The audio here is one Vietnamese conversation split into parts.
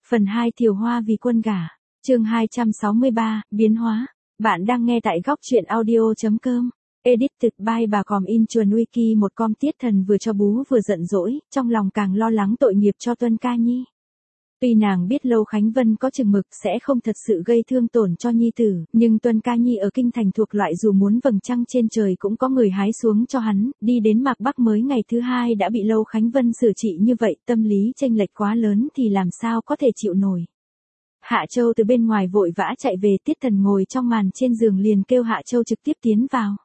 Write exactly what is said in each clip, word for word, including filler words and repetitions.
Phần hai Thiều Hoa vì quân gả. Chương hai trăm sáu mươi ba, biến hóa. Bạn đang nghe tại góc truyện audio.com. Edited by bà Còm in chuồn wiki một com. Tiết Thần vừa cho bú vừa giận dỗi, trong lòng càng lo lắng tội nghiệp cho Tuân Ca Nhi. Tuy nàng biết Lâu Khánh Vân có chừng mực sẽ không thật sự gây thương tổn cho nhi tử, nhưng Tuân Ca Nhi ở kinh thành thuộc loại dù muốn vầng trăng trên trời cũng có người hái xuống cho hắn, đi đến Mạc Bắc mới ngày thứ hai đã bị Lâu Khánh Vân xử trị như vậy, tâm lý chênh lệch quá lớn thì làm sao có thể chịu nổi. Hạ Châu từ bên ngoài vội vã chạy về, Tiết Thần ngồi trong màn trên giường liền kêu Hạ Châu trực tiếp tiến vào.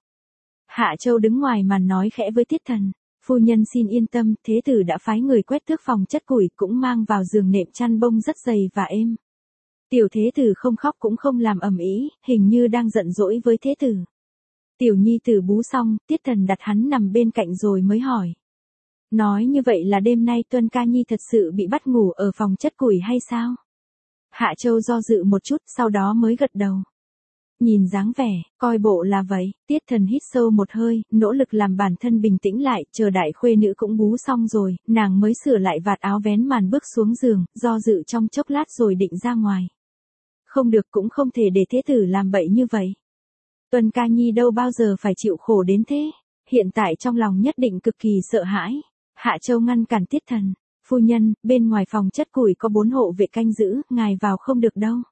Hạ Châu đứng ngoài màn nói khẽ với Tiết Thần. Phu nhân xin yên tâm, thế tử đã phái người quét thước phòng chất củi, cũng mang vào giường nệm chăn bông rất dày và êm. Tiểu thế tử không khóc cũng không làm ầm ĩ, hình như đang giận dỗi với thế tử. Tiểu nhi tử bú xong, Tiết Thần đặt hắn nằm bên cạnh rồi mới hỏi. Nói như vậy là đêm nay Tuân Ca Nhi thật sự bị bắt ngủ ở phòng chất củi hay sao? Hạ Châu do dự một chút, sau đó mới gật đầu. Nhìn dáng vẻ, coi bộ là vậy. Tiết Thần hít sâu một hơi, nỗ lực làm bản thân bình tĩnh lại, chờ đại khuê nữ cũng bú xong rồi, nàng mới sửa lại vạt áo vén màn bước xuống giường, do dự trong chốc lát rồi định ra ngoài. Không được, cũng không thể để thế tử làm bậy như vậy. Tuân Ca Nhi đâu bao giờ phải chịu khổ đến thế, hiện tại trong lòng nhất định cực kỳ sợ hãi. Hạ Châu ngăn cản Tiết Thần. Phu nhân, bên ngoài phòng chất củi có bốn hộ vệ canh giữ, ngài vào không được đâu.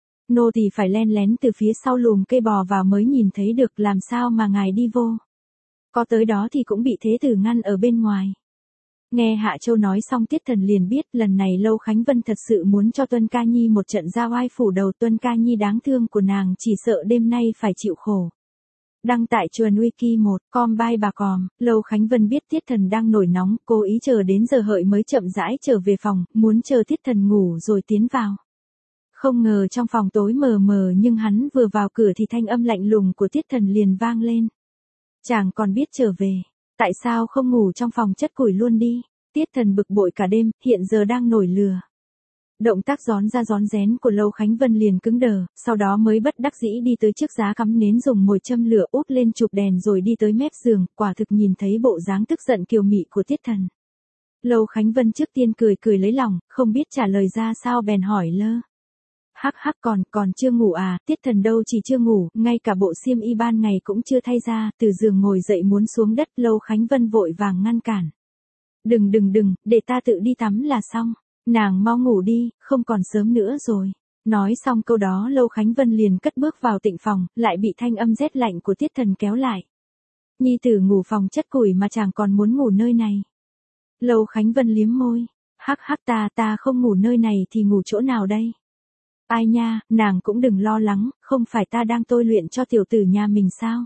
Nô thì phải len lén từ phía sau lùm cây bò vào mới nhìn thấy được, làm sao mà ngài đi vô. Có tới đó thì cũng bị thế tử ngăn ở bên ngoài. Nghe Hạ Châu nói xong, Tiết Thần liền biết lần này Lâu Khánh Vân thật sự muốn cho Tuân Ca Nhi một trận ra oai phủ đầu. Tuân Ca Nhi đáng thương của nàng chỉ sợ đêm nay phải chịu khổ. Đăng tại chuồn wiki một com by bà Còm. Lâu Khánh Vân biết Tiết Thần đang nổi nóng, cố ý chờ đến giờ hợi mới chậm rãi trở về phòng, muốn chờ Tiết Thần ngủ rồi tiến vào. Không ngờ trong phòng tối mờ mờ, nhưng hắn vừa vào cửa thì thanh âm lạnh lùng của Tiết Thần liền vang lên. Chàng còn biết trở về, tại sao không ngủ trong phòng chất củi luôn đi? Tiết Thần bực bội cả đêm, hiện giờ đang nổi lửa. Động tác gión ra gión rén của Lâu Khánh Vân liền cứng đờ, sau đó mới bất đắc dĩ đi tới trước giá cắm nến dùng mồi châm lửa úp lên chụp đèn rồi đi tới mép giường, quả thực nhìn thấy bộ dáng tức giận kiều mị của Tiết Thần. Lâu Khánh Vân trước tiên cười cười lấy lòng, không biết trả lời ra sao bèn hỏi lơ. Hắc hắc, còn, còn chưa ngủ à? Tiết Thần đâu chỉ chưa ngủ, ngay cả bộ xiêm y ban ngày cũng chưa thay ra, từ giường ngồi dậy muốn xuống đất. Lâu Khánh Vân vội vàng ngăn cản. Đừng đừng đừng, để ta tự đi tắm là xong. Nàng mau ngủ đi, không còn sớm nữa rồi. Nói xong câu đó Lâu Khánh Vân liền cất bước vào tịnh phòng, lại bị thanh âm rét lạnh của Tiết Thần kéo lại. Nhi tử ngủ phòng chất củi mà chàng còn muốn ngủ nơi này. Lâu Khánh Vân liếm môi. Hắc hắc, ta, ta không ngủ nơi này thì ngủ chỗ nào đây? Ai nha, nàng cũng đừng lo lắng, không phải ta đang tôi luyện cho tiểu tử nhà mình sao?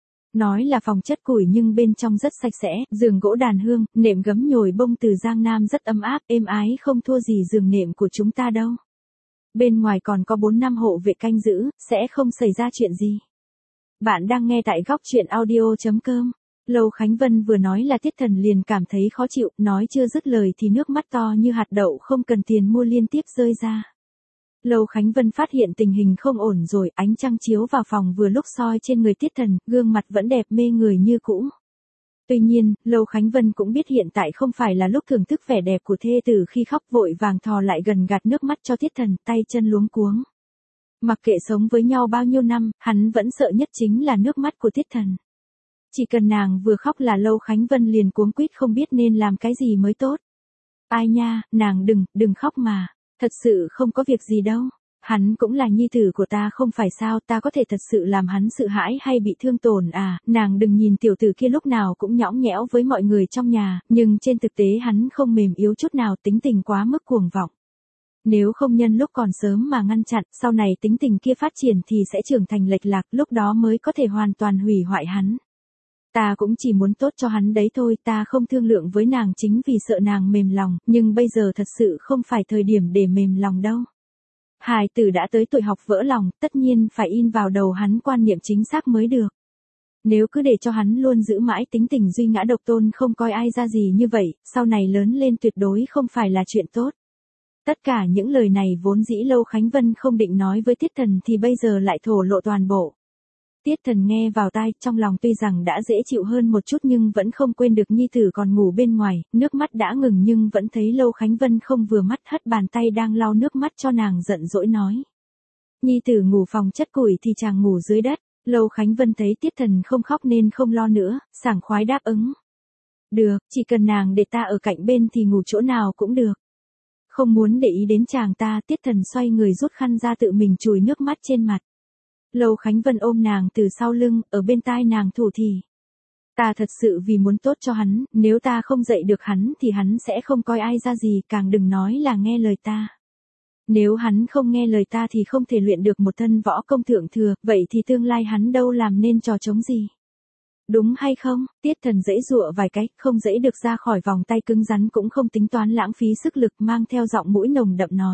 Nói là phòng chất củi nhưng bên trong rất sạch sẽ, giường gỗ đàn hương, nệm gấm nhồi bông từ Giang Nam rất ấm áp, êm ái không thua gì giường nệm của chúng ta đâu. Bên ngoài còn có bốn năm hộ vệ canh giữ, sẽ không xảy ra chuyện gì. Bạn đang nghe tại góc truyện audio.com. Lâu Khánh Vân vừa nói là Tiết Thần liền cảm thấy khó chịu, nói chưa dứt lời thì nước mắt to như hạt đậu không cần tiền mua liên tiếp rơi ra. Lâu Khánh Vân phát hiện tình hình không ổn rồi, ánh trăng chiếu vào phòng vừa lúc soi trên người Tiết Thần, gương mặt vẫn đẹp mê người như cũ. Tuy nhiên, Lâu Khánh Vân cũng biết hiện tại không phải là lúc thưởng thức vẻ đẹp của thê tử, khi khóc vội vàng thò lại gần gạt nước mắt cho Tiết Thần, tay chân luống cuống. Mặc kệ sống với nhau bao nhiêu năm, hắn vẫn sợ nhất chính là nước mắt của Tiết Thần. Chỉ cần nàng vừa khóc là Lâu Khánh Vân liền cuống quýt không biết nên làm cái gì mới tốt. Ai nha, nàng đừng, đừng khóc mà. Thật sự không có việc gì đâu. Hắn cũng là nhi tử của ta không phải sao, ta có thể thật sự làm hắn sợ hãi hay bị thương tổn à? Nàng đừng nhìn tiểu tử kia lúc nào cũng nhõng nhẽo với mọi người trong nhà, nhưng trên thực tế hắn không mềm yếu chút nào, tính tình quá mức cuồng vọng. Nếu không nhân lúc còn sớm mà ngăn chặn, sau này tính tình kia phát triển thì sẽ trưởng thành lệch lạc, lúc đó mới có thể hoàn toàn hủy hoại hắn. Ta cũng chỉ muốn tốt cho hắn đấy thôi, ta không thương lượng với nàng chính vì sợ nàng mềm lòng, nhưng bây giờ thật sự không phải thời điểm để mềm lòng đâu. Hài tử đã tới tuổi học vỡ lòng, tất nhiên phải in vào đầu hắn quan niệm chính xác mới được. Nếu cứ để cho hắn luôn giữ mãi tính tình duy ngã độc tôn không coi ai ra gì như vậy, sau này lớn lên tuyệt đối không phải là chuyện tốt. Tất cả những lời này vốn dĩ Lâu Khánh Vân không định nói với Tiết Thần thì bây giờ lại thổ lộ toàn bộ. Tiết Thần nghe vào tai, trong lòng tuy rằng đã dễ chịu hơn một chút nhưng vẫn không quên được nhi tử còn ngủ bên ngoài, nước mắt đã ngừng nhưng vẫn thấy Lâu Khánh Vân không vừa mắt, hất bàn tay đang lau nước mắt cho nàng, giận dỗi nói. Nhi tử ngủ phòng chất củi thì chàng ngủ dưới đất. Lâu Khánh Vân thấy Tiết Thần không khóc nên không lo nữa, sảng khoái đáp ứng. Được, chỉ cần nàng để ta ở cạnh bên thì ngủ chỗ nào cũng được. Không muốn để ý đến chàng ta, Tiết Thần xoay người rút khăn ra tự mình chùi nước mắt trên mặt. Lâu Khánh Vân ôm nàng từ sau lưng, ở bên tai nàng thủ thỉ. Ta thật sự vì muốn tốt cho hắn, nếu ta không dạy được hắn thì hắn sẽ không coi ai ra gì, càng đừng nói là nghe lời ta. Nếu hắn không nghe lời ta thì không thể luyện được một thân võ công thượng thừa, vậy thì tương lai hắn đâu làm nên trò trống gì. Đúng hay không? Tiết Thần dãy dụa vài cái, không dãy được ra khỏi vòng tay cứng rắn, cũng không tính toán lãng phí sức lực, mang theo giọng mũi nồng đậm nói.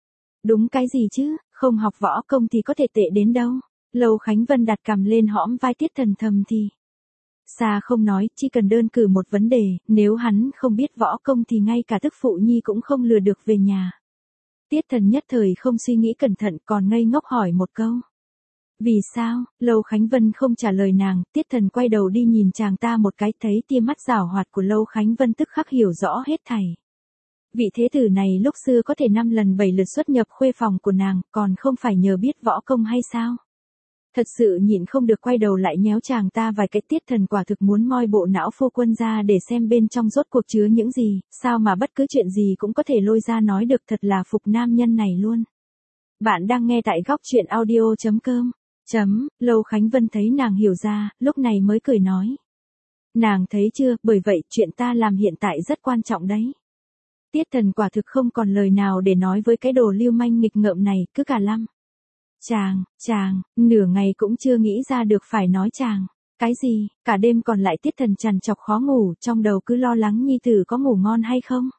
Đúng cái gì chứ, không học võ công thì có thể tệ đến đâu. Lâu Khánh Vân đặt cằm lên hõm vai Tiết Thần thầm thì. Xa không nói, chỉ cần đơn cử một vấn đề, nếu hắn không biết võ công thì ngay cả tức phụ nhi cũng không lừa được về nhà. Tiết Thần nhất thời không suy nghĩ cẩn thận, còn ngây ngốc hỏi một câu. Vì sao? Lâu Khánh Vân không trả lời nàng, Tiết Thần quay đầu đi nhìn chàng ta một cái, thấy tia mắt giảo hoạt của Lâu Khánh Vân tức khắc hiểu rõ hết thảy. Vị thế tử này lúc xưa có thể năm lần bảy lượt xuất nhập khuê phòng của nàng, còn không phải nhờ biết võ công hay sao? Thật sự nhịn không được quay đầu lại nhéo chàng ta vài cái. Tiết Thần quả thực muốn moi bộ não phu quân ra để xem bên trong rốt cuộc chứa những gì, sao mà bất cứ chuyện gì cũng có thể lôi ra nói được, thật là phục nam nhân này luôn. Bạn đang nghe tại góc truyện audio chấm com. Chấm, Lâu Khánh Vân thấy nàng hiểu ra, lúc này mới cười nói. Nàng thấy chưa, bởi vậy chuyện ta làm hiện tại rất quan trọng đấy. Tiết Thần quả thực không còn lời nào để nói với cái đồ lưu manh nghịch ngợm này, cứ cả lăm. Chàng, chàng, nửa ngày cũng chưa nghĩ ra được phải nói chàng. Cái gì, cả đêm còn lại Tiết Thần trằn trọc khó ngủ, trong đầu cứ lo lắng nhi tử có ngủ ngon hay không.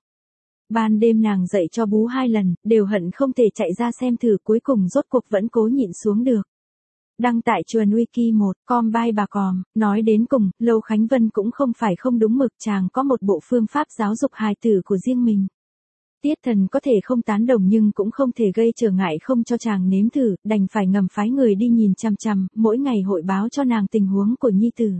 Ban đêm nàng dậy cho bú hai lần, đều hận không thể chạy ra xem thử, cuối cùng rốt cuộc vẫn cố nhịn xuống được. Đăng tại Chuồn Wiki một, com by bà còm, nói đến cùng, Lâu Khánh Vân cũng không phải không đúng mực, chàng có một bộ phương pháp giáo dục hài tử của riêng mình. Tiết Thần có thể không tán đồng nhưng cũng không thể gây trở ngại không cho chàng nếm thử, đành phải ngầm phái người đi nhìn chằm chằm, mỗi ngày hội báo cho nàng tình huống của nhi tử.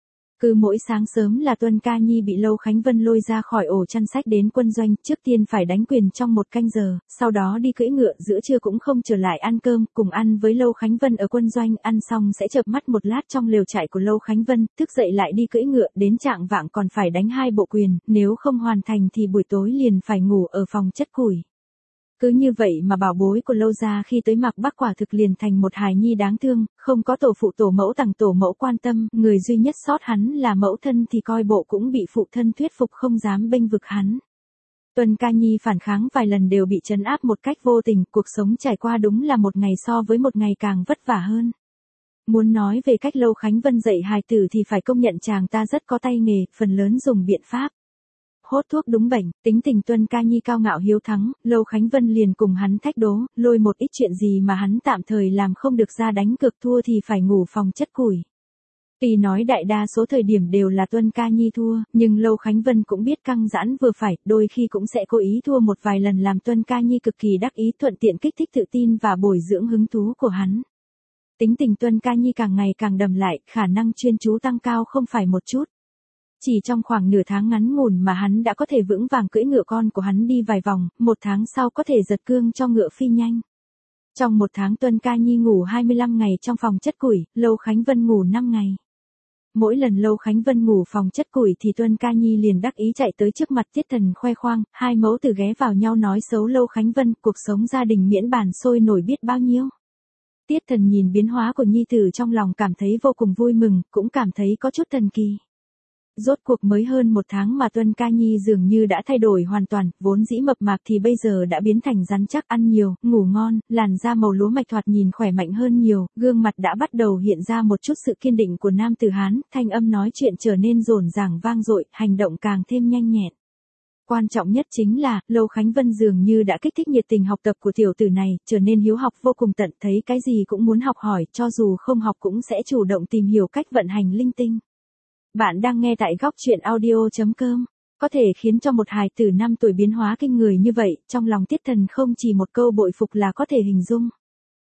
Cứ mỗi sáng sớm là Tuân Ca Nhi bị Lâu Khánh Vân lôi ra khỏi ổ chăn sách đến quân doanh, trước tiên phải đánh quyền trong một canh giờ, sau đó đi cưỡi ngựa, giữa trưa cũng không trở lại ăn cơm, cùng ăn với Lâu Khánh Vân ở quân doanh, ăn xong sẽ chợp mắt một lát trong lều trại của Lâu Khánh Vân, thức dậy lại đi cưỡi ngựa, đến trạng vạng còn phải đánh hai bộ quyền, nếu không hoàn thành thì buổi tối liền phải ngủ ở phòng chất củi. Cứ như vậy mà bảo bối của Lâu gia khi tới Mạc Bắc quả thực liền thành một hài nhi đáng thương, không có tổ phụ tổ mẫu tặng tổ mẫu quan tâm, người duy nhất sót hắn là mẫu thân thì coi bộ cũng bị phụ thân thuyết phục không dám bênh vực hắn. Tuân Ca Nhi phản kháng vài lần đều bị trấn áp một cách vô tình, cuộc sống trải qua đúng là một ngày so với một ngày càng vất vả hơn. Muốn nói về cách Lâu Khánh Vân dạy hài tử thì phải công nhận chàng ta rất có tay nghề, phần lớn dùng biện pháp hốt thuốc đúng bệnh. Tính tình Tuân Ca Nhi cao ngạo hiếu thắng, Lâu Khánh Vân liền cùng hắn thách đố, lôi một ít chuyện gì mà hắn tạm thời làm không được ra đánh cược, thua thì phải ngủ phòng chất củi. Tuy nói đại đa số thời điểm đều là Tuân Ca Nhi thua, nhưng Lâu Khánh Vân cũng biết căng giãn vừa phải, đôi khi cũng sẽ cố ý thua một vài lần làm Tuân Ca Nhi cực kỳ đắc ý, thuận tiện kích thích tự tin và bồi dưỡng hứng thú của hắn. Tính tình Tuân Ca Nhi càng ngày càng đầm lại, khả năng chuyên chú tăng cao không phải một chút. Chỉ trong khoảng nửa tháng ngắn ngủn mà hắn đã có thể vững vàng cưỡi ngựa con của hắn đi vài vòng, một tháng sau có thể giật cương cho ngựa phi nhanh. Trong một tháng Tuân Ca Nhi ngủ hai mươi lăm ngày trong phòng chất củi, Lâu Khánh Vân ngủ năm ngày. Mỗi lần Lâu Khánh Vân ngủ phòng chất củi thì Tuân Ca Nhi liền đắc ý chạy tới trước mặt Tiết Thần khoe khoang, hai mẫu tử ghé vào nhau nói xấu Lâu Khánh Vân, cuộc sống gia đình miễn bàn sôi nổi biết bao nhiêu. Tiết Thần nhìn biến hóa của nhi tử trong lòng cảm thấy vô cùng vui mừng, cũng cảm thấy có chút thần kỳ. Rốt cuộc mới hơn một tháng mà Tuân Ca Nhi dường như đã thay đổi hoàn toàn, vốn dĩ mập mạp thì bây giờ đã biến thành rắn chắc, ăn nhiều, ngủ ngon, làn da màu lúa mạch thoạt nhìn khỏe mạnh hơn nhiều, gương mặt đã bắt đầu hiện ra một chút sự kiên định của nam tử Hán, thanh âm nói chuyện trở nên rồn ràng vang dội, hành động càng thêm nhanh nhẹn. Quan trọng nhất chính là, Lâu Khánh Vân dường như đã kích thích nhiệt tình học tập của tiểu tử này, trở nên hiếu học vô cùng tận, thấy cái gì cũng muốn học hỏi, cho dù không học cũng sẽ chủ động tìm hiểu cách vận hành linh tinh. Bạn đang nghe tại góc truyện audio chấm com. Có thể khiến cho một hài tử năm tuổi biến hóa kinh người như vậy, trong lòng Tiết Thần không chỉ một câu bội phục là có thể hình dung.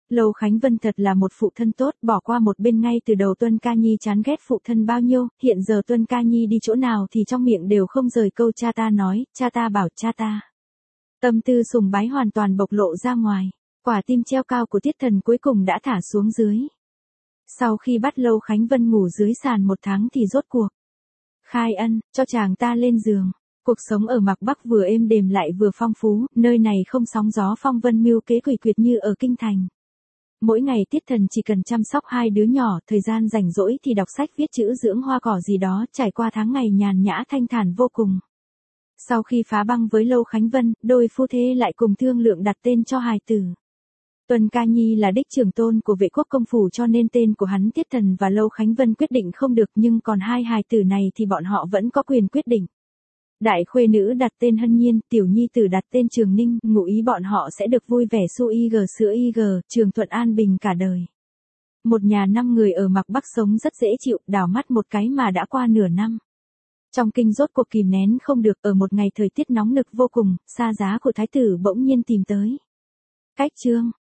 Lâu Khánh Vân thật là một phụ thân tốt, bỏ qua một bên ngay từ đầu Tuân Ca Nhi chán ghét phụ thân bao nhiêu, hiện giờ Tuân Ca Nhi đi chỗ nào thì trong miệng đều không rời câu cha ta nói, cha ta bảo cha ta. Tâm tư sùng bái hoàn toàn bộc lộ ra ngoài, quả tim treo cao của Tiết Thần cuối cùng đã thả xuống dưới. Sau khi bắt Lâu Khánh Vân ngủ dưới sàn một tháng thì rốt cuộc khai ân, cho chàng ta lên giường. Cuộc sống ở Mạc Bắc vừa êm đềm lại vừa phong phú, nơi này không sóng gió phong vân mưu kế quỷ quyệt như ở kinh thành. Mỗi ngày Tiết Thần chỉ cần chăm sóc hai đứa nhỏ, thời gian rảnh rỗi thì đọc sách viết chữ dưỡng hoa cỏ gì đó, trải qua tháng ngày nhàn nhã thanh thản vô cùng. Sau khi phá băng với Lâu Khánh Vân, đôi phu thê lại cùng thương lượng đặt tên cho hài tử. Tuân Ca Nhi là đích trưởng tôn của Vệ Quốc công phủ cho nên tên của hắn Tiết Thần và Lâu Khánh Vân quyết định không được, nhưng còn hai hài tử này thì bọn họ vẫn có quyền quyết định. Đại khuê nữ đặt tên Hân Nhiên, tiểu nhi tử đặt tên Trường Ninh, ngụ ý bọn họ sẽ được vui vẻ su y gờ sữa y gờ, trường thuận an bình cả đời. Một nhà năm người ở Mạc Bắc sống rất dễ chịu, đảo mắt một cái mà đã qua nửa năm. Trong kinh rốt cuộc kìm nén không được, ở một ngày thời tiết nóng nực vô cùng, xa giá của thái tử bỗng nhiên tìm tới. Cách chương